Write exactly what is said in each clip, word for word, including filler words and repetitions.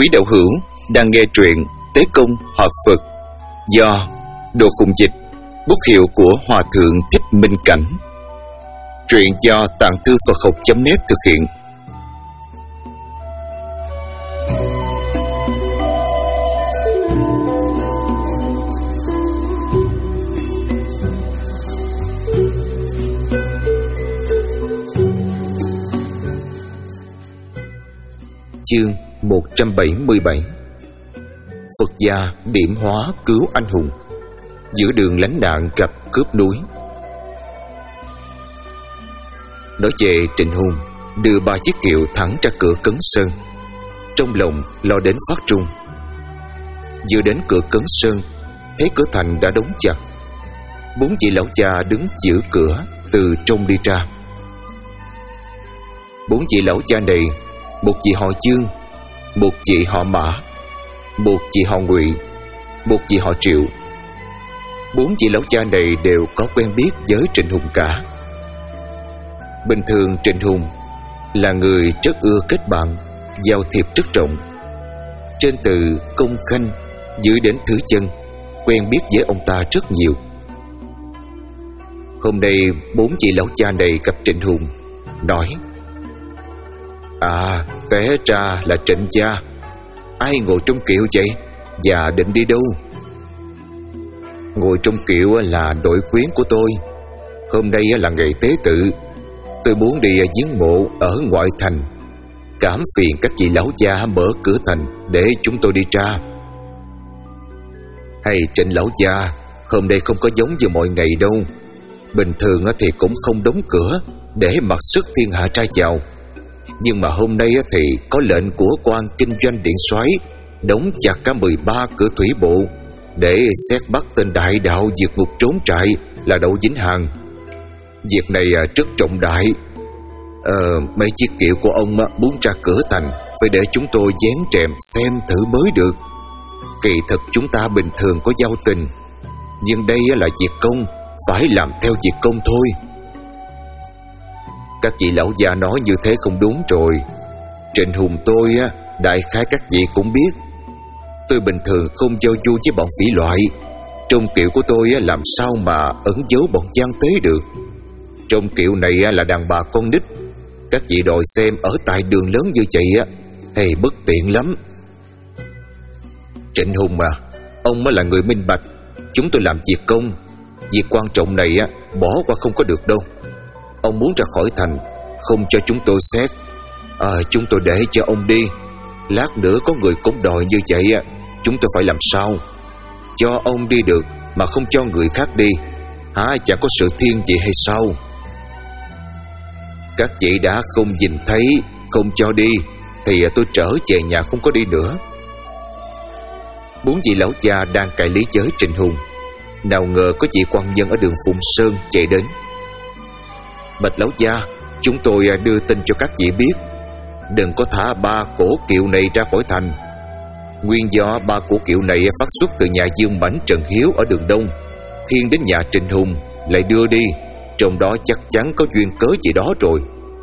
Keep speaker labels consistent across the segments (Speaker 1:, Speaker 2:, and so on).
Speaker 1: Quý đạo hữu đang nghe truyện Tế Công Họ Phật do Đồ Khùng Dịch, bút hiệu của Hòa Thượng Thích Minh Cảnh. Truyện do Tạng Thư Phật Học chấm net thực hiện. Chương một trăm bảy mươi bảy. Phật gia điểm hóa cứu anh hùng. Giữa đường lánh nạn gặp cướp núi. Nói về Trịnh Hùng đưa ba chiếc kiệu thẳng ra cửa Cấn Sơn, trong lòng lo đến phát trung. Vừa đến cửa Cấn Sơn, thấy cửa thành đã đóng chặt. Bốn vị lão cha đứng giữ cửa từ trong đi ra. Bốn vị lão cha này, một vị họ Dương, một vị họ Mã, một vị họ Ngụy, một vị họ Triệu. Bốn vị lão cha này đều có quen biết với Trịnh Hùng cả. Bình thường Trịnh Hùng là người rất ưa kết bạn, giao thiệp rất rộng. Trên từ công khanh dưới đến thứ chân, quen biết với ông ta rất nhiều. Hôm nay bốn vị lão cha này gặp Trịnh Hùng, nói: À, té ra là Trịnh gia. Ai ngồi trong kiệu vậy? Và định đi đâu? Ngồi trong kiệu là đội quyến của tôi. Hôm nay là ngày tế tự. Tôi muốn đi viếng mộ ở ngoại thành. Cảm phiền các vị lão gia mở cửa thành để chúng tôi đi ra. Hay Trịnh lão gia, hôm nay không có giống như mọi ngày đâu. Bình thường thì cũng không đóng cửa để mặc sức thiên hạ ra vào. Nhưng mà hôm nay thì có lệnh của quan kinh doanh điện soái đóng chặt cả mười ba cửa thủy bộ để xét bắt tên đại đạo vượt ngục trốn trại là Đậu Vĩnh Hằng. Việc này rất trọng đại. ờ, Mấy chiếc kiệu của ông muốn ra cửa thành phải để chúng tôi dán rèm xem thử mới được. Kỳ thực chúng ta bình thường có giao tình, nhưng đây là việc công, phải làm theo việc công thôi. Các vị lão già nói như thế không đúng rồi. Trịnh Hùng tôi á, đại khái các vị cũng biết, tôi bình thường không giao du với bọn phỉ loại. Trong kiệu của tôi á, làm sao mà ẩn giấu bọn gian tế được. Trong kiệu này á, là đàn bà con nít. Các vị đòi xem ở tại đường lớn như vậy á, hay bất tiện lắm. Trịnh Hùng à, ông mới là người minh bạch. Chúng tôi làm việc công, việc quan trọng này á, bỏ qua không có được đâu. Ông muốn ra khỏi thành, không cho chúng tôi xét, à, chúng tôi để cho ông đi. Lát nữa có người cũng đòi như vậy, chúng tôi phải làm sao? Cho ông đi được mà không cho người khác đi, hả? Chẳng có sự thiên vị hay sao? Các vị đã không nhìn thấy, không cho đi, thì tôi trở về nhà không có đi nữa. Bốn vị lão cha đang cãi lý với Trịnh Hùng, nào ngờ có vị quan nhân ở đường Phụng Sơn chạy đến. Bạch lão gia, chúng tôi đưa tin cho các vị biết, đừng có thả ba cổ kiệu này ra khỏi thành. Nguyên do ba cổ kiệu này phát xuất từ nhà Dương Mãnh Trần Hiếu ở đường Đông, khiêng đến nhà Trịnh Hùng lại đưa đi, trong đó chắc chắn có duyên cớ gì đó rồi.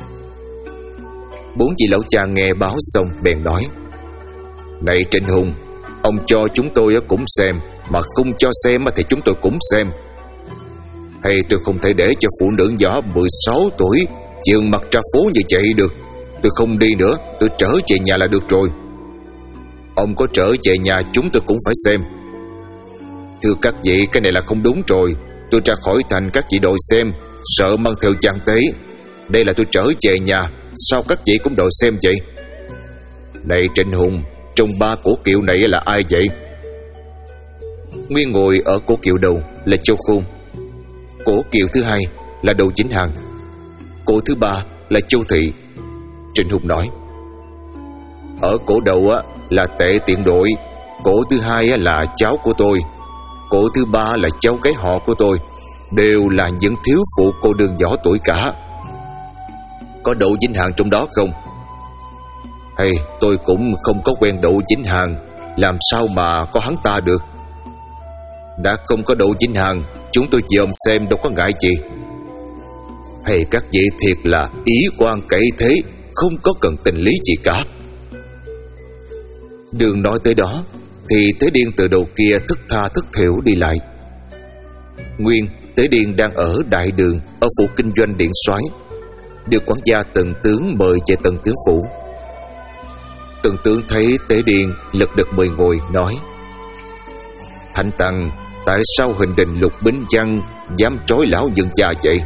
Speaker 1: Bốn vị lão cha nghe báo xong bèn nói: Này Trịnh Hùng, ông cho chúng tôi cũng xem, mà không cho xem thì chúng tôi cũng xem. Hay tôi không thể để cho phụ nữ nhỏ mười sáu tuổi chịu mặt ra phố như vậy được. Tôi không đi nữa, tôi trở về nhà là được rồi. Ông có trở về nhà chúng tôi cũng phải xem. Thưa các vị, cái này là không đúng rồi. Tôi ra khỏi thành các vị đòi xem, sợ mang theo gian tế. Đây là tôi trở về nhà, sao các vị cũng đòi xem vậy? Này Trịnh Hùng, trong ba cổ kiệu này là ai vậy? Nguyên ngồi ở cổ kiệu đầu là Châu Khôn. Cổ kiệu thứ hai là Đậu Vĩnh Hằng. Cổ thứ ba là Châu Thị. Trịnh Hùng nói: Ở cổ đầu á là Tệ Tiện Đội. Cổ thứ hai á là cháu của tôi. Cổ thứ ba là cháu gái họ của tôi. Đều là những thiếu phụ cô đương nhỏ tuổi cả. Có Đậu Vĩnh Hằng trong đó không? Hay tôi cũng không có quen Đậu Vĩnh Hằng, làm sao mà có hắn ta được? Đã không có Đậu Vĩnh Hằng, chúng tôi dòm xem đâu có ngại gì. Hay các vị thiệt là ý quan cậy thế, không có cần tình lý gì cả. Đường nói tới đó thì Tế Điên từ đầu kia thức tha thức thểu đi lại. Nguyên, Tế Điên đang ở đại đường ở phủ kinh doanh Điện Soái, được quản gia Tần Tướng mời về Tần Tướng phủ. Tần Tướng thấy Tế Điên lật đật mời ngồi, nói: Thánh Tăng, tại sao Hình Đình Lục Bính Văn dám trói lão nhân gia vậy?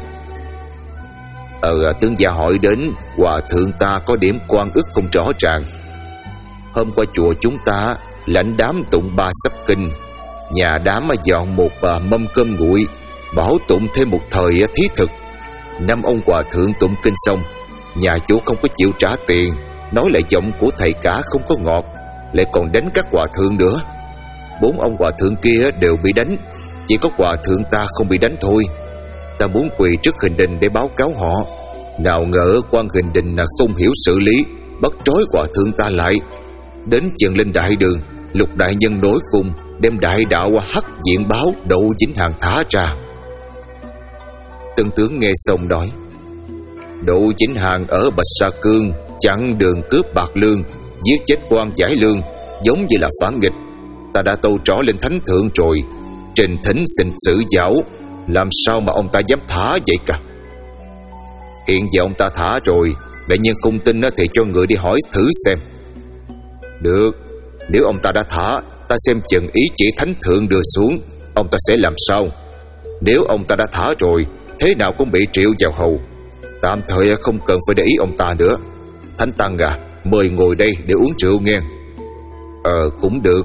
Speaker 1: Ờ, tướng gia hỏi đến, hòa thượng ta có điểm quan ức không rõ ràng. Hôm qua chùa chúng ta lãnh đám tụng ba sắp kinh, nhà đám dọn một mâm cơm nguội, bảo tụng thêm một thời thí thực. Năm ông hòa thượng tụng kinh xong, nhà chủ không có chịu trả tiền, nói lại giọng của thầy cả không có ngọt, lại còn đánh các hòa thượng nữa. Bốn ông hòa thượng kia đều bị đánh, chỉ có hòa thượng ta không bị đánh thôi. Ta muốn quỳ trước Hình Đình để báo cáo họ, nào ngờ quan Hình Đình là không hiểu xử lý, bắt trói hòa thượng ta lại. Đến chừng lên đại đường, Lục đại nhân nổi khùng, đem đại đạo hắc diện báo Đậu Vĩnh Hằng thả ra. Tân tướng nghe xong nói: Đậu Vĩnh Hằng ở Bạch Sa Cương chặn đường cướp bạc lương, giết chết quan Giải Lương, giống như là phản nghịch. Ta đã tâu trỏ lên thánh thượng rồi, trình thỉnh xin xử giáo, làm sao mà ông ta dám thả vậy cả? Hiện giờ ông ta thả rồi, đại nhân không tin thì cho người đi hỏi thử xem. Được, nếu ông ta đã thả, ta xem chừng ý chỉ thánh thượng đưa xuống, ông ta sẽ làm sao? Nếu ông ta đã thả rồi, thế nào cũng bị triệu vào hầu. Tạm thời không cần phải để ý ông ta nữa. Thánh Tăng à, mời ngồi đây để uống rượu nghe. Ờ, cũng được.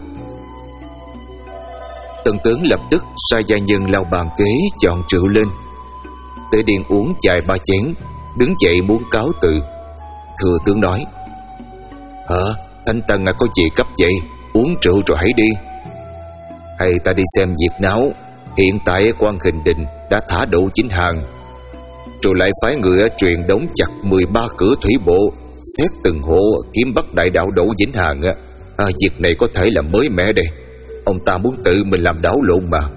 Speaker 1: Tần tướng lập tức sai gia nhân lau bàn ghế chọn rượu lên. Tế Điên uống chài ba chén, đứng dậy muốn cáo từ. Thừa tướng nói: Hả, Thánh Tăng à, có gì cấp vậy? Uống rượu rồi hãy đi. Hay ta đi xem việc náo. Hiện tại quan Hình Đình đã thả Đậu Vĩnh Hằng, rồi lại phái người truyền đóng chặt mười ba cửa thủy bộ, xét từng hộ kiếm bắt đại đạo Đậu Vĩnh Hằng. À, việc này có thể là mới mẻ đây. Ông ta muốn tự mình làm đảo lộn mà.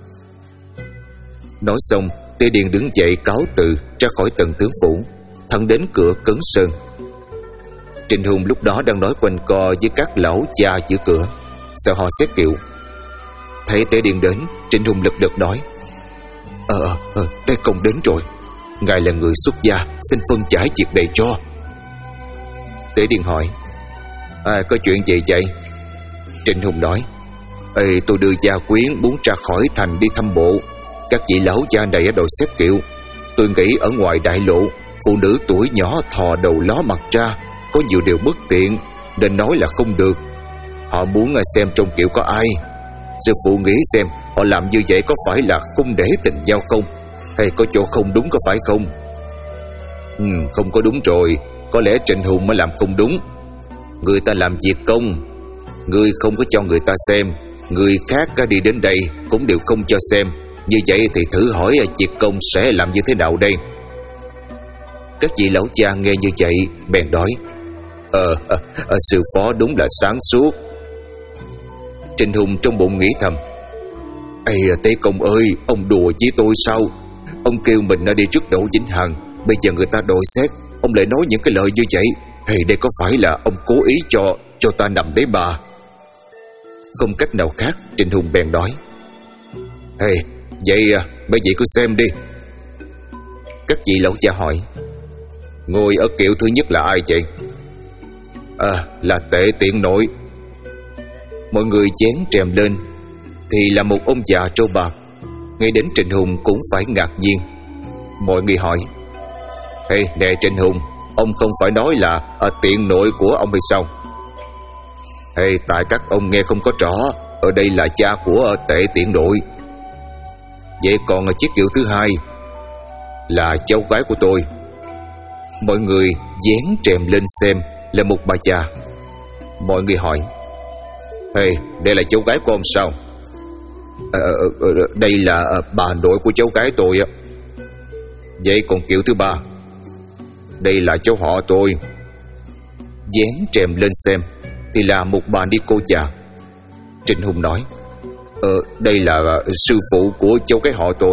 Speaker 1: Nói xong, Tế Điên đứng dậy cáo từ ra khỏi Tần tướng phủ, thẳng đến cửa Cấn Sơn. Trịnh Hùng lúc đó đang nói quanh co với các lão cha giữa cửa, sợ họ xét kiệu. Thấy Tế Điên đến, Trịnh Hùng lật đật nói: Ờ, ờ, Tế Công đến rồi. Ngài là người xuất gia, xin phân giải việc này cho. Tế Điên hỏi: À, có chuyện gì vậy? Trịnh Hùng nói: Ê, tôi đưa gia quyến muốn ra khỏi thành đi thăm bộ. Các vị lão gia này đòi xét kiệu. Tôi nghĩ ở ngoài đại lộ, phụ nữ tuổi nhỏ thò đầu ló mặt ra, có nhiều điều bất tiện, nên nói là không được. Họ muốn xem trong kiệu có ai. Sư phụ nghĩ xem họ làm như vậy có phải là không để tình giao không? Hay có chỗ không đúng có phải không? Ừ, không có đúng rồi. Có lẽ Trịnh Hùng mới làm không đúng. Người ta làm việc công, người không có cho người ta xem, người khác đi đến đây cũng đều không cho xem. Như vậy thì thử hỏi việc công sẽ làm như thế nào đây? Các vị lão cha nghe như vậy bèn nói: Ờ, à, à, sư phó đúng là sáng suốt. Trịnh Hùng trong bụng nghĩ thầm: Ê, Tế Công ơi, ông đùa với tôi sao? Ông kêu mình đi trước Đậu Vĩnh Hằng, bây giờ người ta đòi xét, ông lại nói những cái lời như vậy. Hey, đây có phải là ông cố ý cho cho ta nằm đấy bà? Không cách nào khác, Trịnh Hùng bèn nói: Hey, vậy à, mấy vị cứ xem đi. Các vị lão cha hỏi: Ngồi ở kiệu thứ nhất là ai vậy? À, là Tệ Tiện Nội. Mọi người dán trèm lên thì là một ông già trâu bạc. Ngay đến Trịnh Hùng cũng phải ngạc nhiên. Mọi người hỏi: Hey, nè Trịnh Hùng, ông không phải nói là à, tiện nội của ông hay sao? Hey, tại các ông nghe không có rõ, ở đây là cha của Tệ Tiện Nội. Vậy còn chiếc kiệu thứ hai là cháu gái của tôi. Mọi người dán trèm lên xem là một bà già. Mọi người hỏi: Hey, đây là cháu gái của ông sao? À, đây là bà nội của cháu gái tôi á. Vậy còn kiệu thứ ba? Đây là cháu họ tôi. Dán trèm lên xem thì là một bà ni cô già. Trịnh Hùng nói: Ờ, đây là sư phụ của cháu gái họ tôi.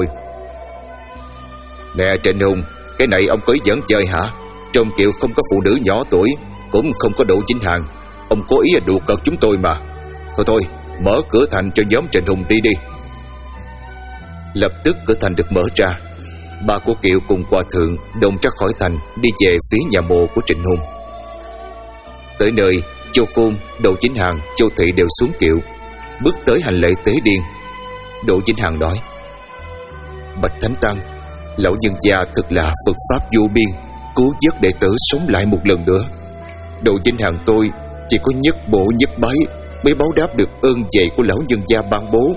Speaker 1: Nè Trịnh Hùng, cái này ông cưới dẫn chơi hả? Trong kiệu không có phụ nữ nhỏ tuổi, cũng không có Đậu Vĩnh Hằng. Ông cố ý đùa cợt chúng tôi mà. Thôi thôi, mở cửa thành cho nhóm Trịnh Hùng đi đi. Lập tức cửa thành được mở ra. Ba của Kiệu cùng hòa thượng đồng ra khỏi thành, đi về phía nhà mộ của Trịnh Hùng. Tới nơi, Châu Khôn, Đỗ Vĩnh Hằng, Châu Thị đều xuống kiệu, bước tới hành lễ tế điên. Đỗ Vĩnh Hằng nói: Bạch Thánh Tăng, lão nhân gia thật là Phật pháp vô biên, cứu vớt đệ tử sống lại một lần nữa. Đỗ Vĩnh Hằng tôi chỉ có nhất bộ nhất bái mới báo đáp được ơn dạy của lão nhân gia ban bố.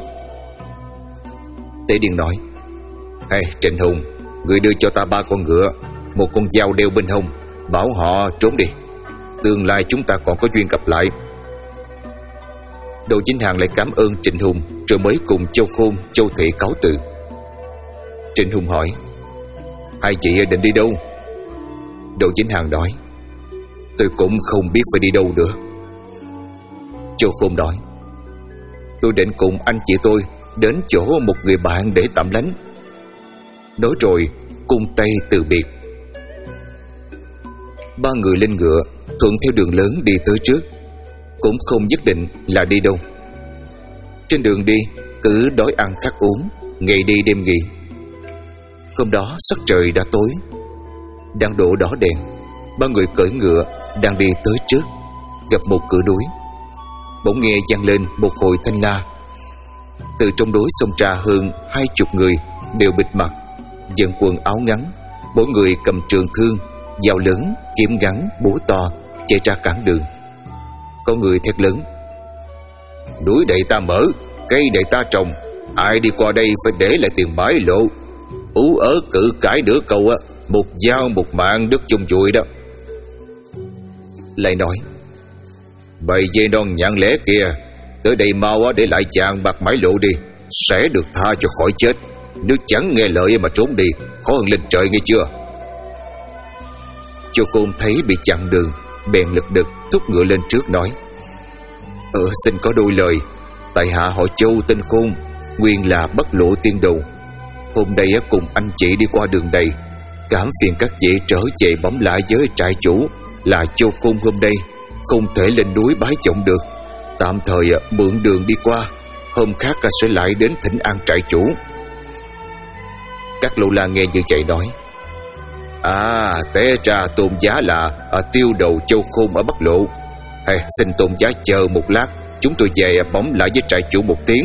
Speaker 1: Tế điên nói: Hey, Trịnh Hùng, người đưa cho ta ba con ngựa, một con dao đeo bên hông, bảo họ trốn đi. Tương lai chúng ta còn có duyên gặp lại. Đỗ Vĩnh Hằng lại cảm ơn Trịnh Hùng, rồi mới cùng Châu Khôn, Châu Thị cáo từ. Trịnh Hùng hỏi: Hai chị định đi đâu? Đỗ Vĩnh Hằng nói: Tôi cũng không biết phải đi đâu nữa. Châu Khôn nói: Tôi định cùng anh chị tôi đến chỗ một người bạn để tạm lánh. Nói rồi cung tay từ biệt. Ba người lên ngựa, thuận theo đường lớn đi tới trước, cũng không nhất định là đi đâu. Trên đường đi cứ đói ăn khát uống, ngày đi đêm nghỉ. Hôm đó sắc trời đã tối, đang đổ đỏ đèn. Ba người cưỡi ngựa đang đi tới trước, gặp một cửa núi. Bỗng nghe vang lên một hồi thanh la. Từ trong núi xông ra hơn hai chục người, đều bịt mặt, dân quần áo ngắn, mỗi người cầm trường thương, dao lớn, kiếm gắn, búa to, chạy ra cản đường. Có người thét lớn: Núi đầy ta mở, cây đầy ta trồng, ai đi qua đây phải để lại tiền bãi lộ. Ú ớ cự cãi nửa câu á, một dao một mạng đứt chung vùi đó. Lại nói: Bầy dê non nhạn lẽ kia, tới đây mau á, để lại chàng bạc mãi lộ đi, sẽ được tha cho khỏi chết. Nếu chẳng nghe lời mà trốn đi, khó hơn lên trời nghe chưa? Châu Khôn thấy bị chặn đường, bèn lực đực thúc ngựa lên trước nói: Ờ xin có đôi lời. Tại hạ họ Châu tên Khôn, nguyên là Bất Lộ tiên đồ. Hôm nay cùng anh chị đi qua đường đầy, cảm phiền các vị trở về bẩm lại với trại chủ là Châu Khôn hôm nay không thể lên núi bái chổng được, tạm thời mượn đường đi qua, hôm khác sẽ lại đến thỉnh an trại chủ. Các Lô La nghe như vậy nói: À, té ra tôn giá là ở tiêu đầu Châu Khôn ở Bắc Lộ. Hay, xin tôn giá chờ một lát, chúng tôi về bấm lại với trại chủ một tiếng.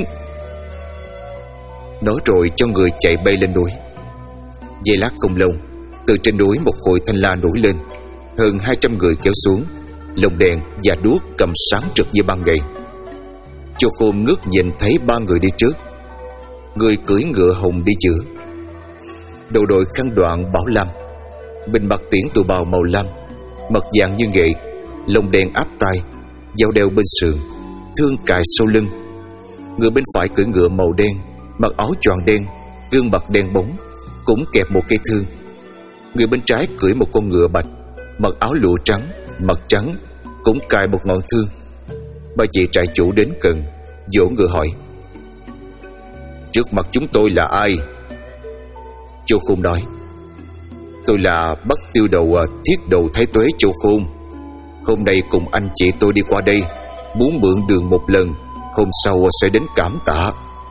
Speaker 1: Nói rồi cho người chạy bay lên núi. Giây lát không lâu, từ trên núi một hồi thanh la nổi lên, hơn hai trăm người kéo xuống, lồng đèn và đuốc cầm sáng rực như ban ngày. Châu Khôn ngước nhìn thấy ba người đi trước, người cưỡi ngựa hồng đi giữa, đầu đội khăn đoạn bảo lam, bên mặt tiễn tù bào màu lam, mặt vàng như nghệ, lồng đèn áp tai, dao đeo bên sườn, thương cài sau lưng. Người bên phải cưỡi ngựa màu đen, mặc áo choàng đen, gương mặt đen bóng, cũng kẹp một cây thương. Người bên trái cưỡi một con ngựa bạch, mặc áo lụa trắng, mặt trắng, cũng cài một ngọn thương. Ba vị trại chủ đến gần, vỗ ngựa hỏi: Trước mặt chúng tôi là ai? Châu Khôn nói: Tôi là Bắc Tiêu đầu Thiết đầu Thái Tuế Châu Khôn. Hôm nay cùng anh chị tôi đi qua đây, muốn mượn đường một lần, hôm sau sẽ đến cảm tạ.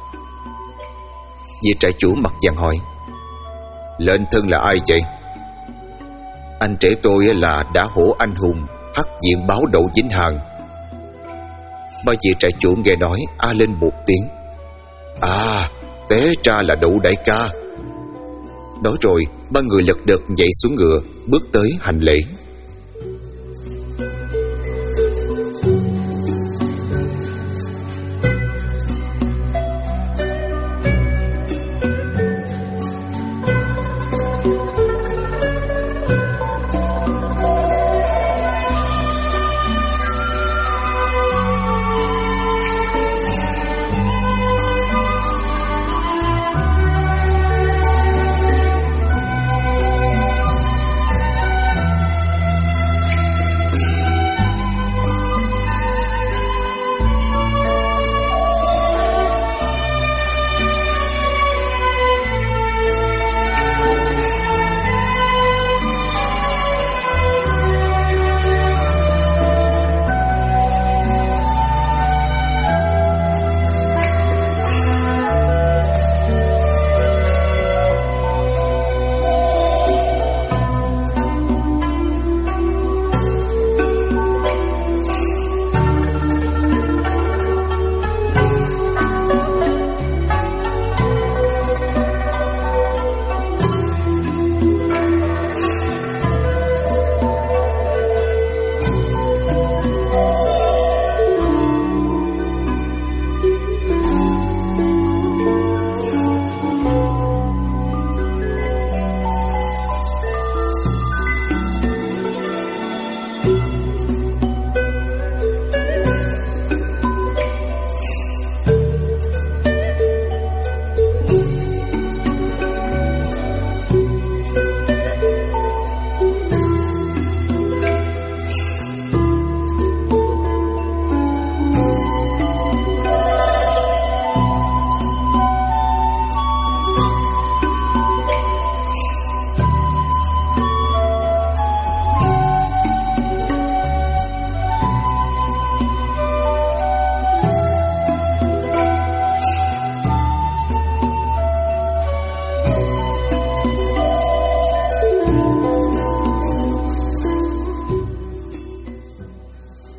Speaker 1: Vị trại chủ mặt vàng hỏi: Lên thân là ai vậy? Anh trẻ tôi là Đã Hổ anh hùng, Hắc diện báo Đậu Vĩnh Hằng. Ba vị trại chủ nghe nói a lên một tiếng: À, té ra là Đậu đại ca. Nói rồi ba người lật đật nhảy xuống ngựa, bước tới hành lễ.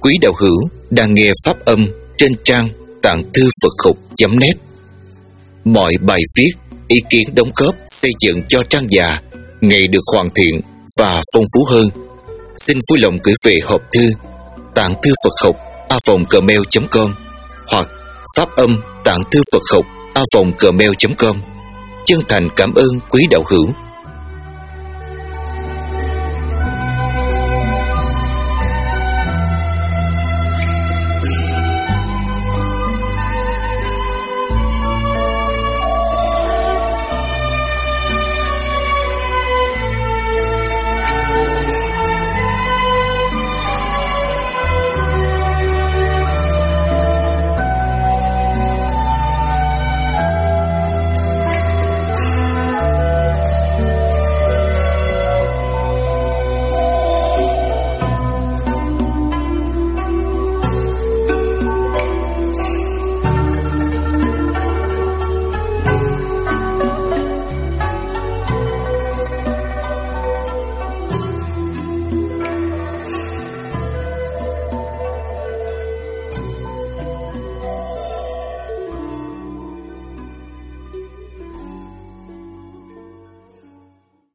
Speaker 2: quý đạo hữu đang nghe pháp âm trên trang tạng thư Phật học chấm net. Mọi bài viết, ý kiến đóng góp xây dựng cho trang già ngày được hoàn thiện và phong phú hơn, xin vui lòng gửi về hộp thư tạng thư Phật học a vòng gmail chấm com hoặc pháp âm tạng thư Phật học a vòng gmail chấm com. Chân thành cảm ơn quý đạo hữu.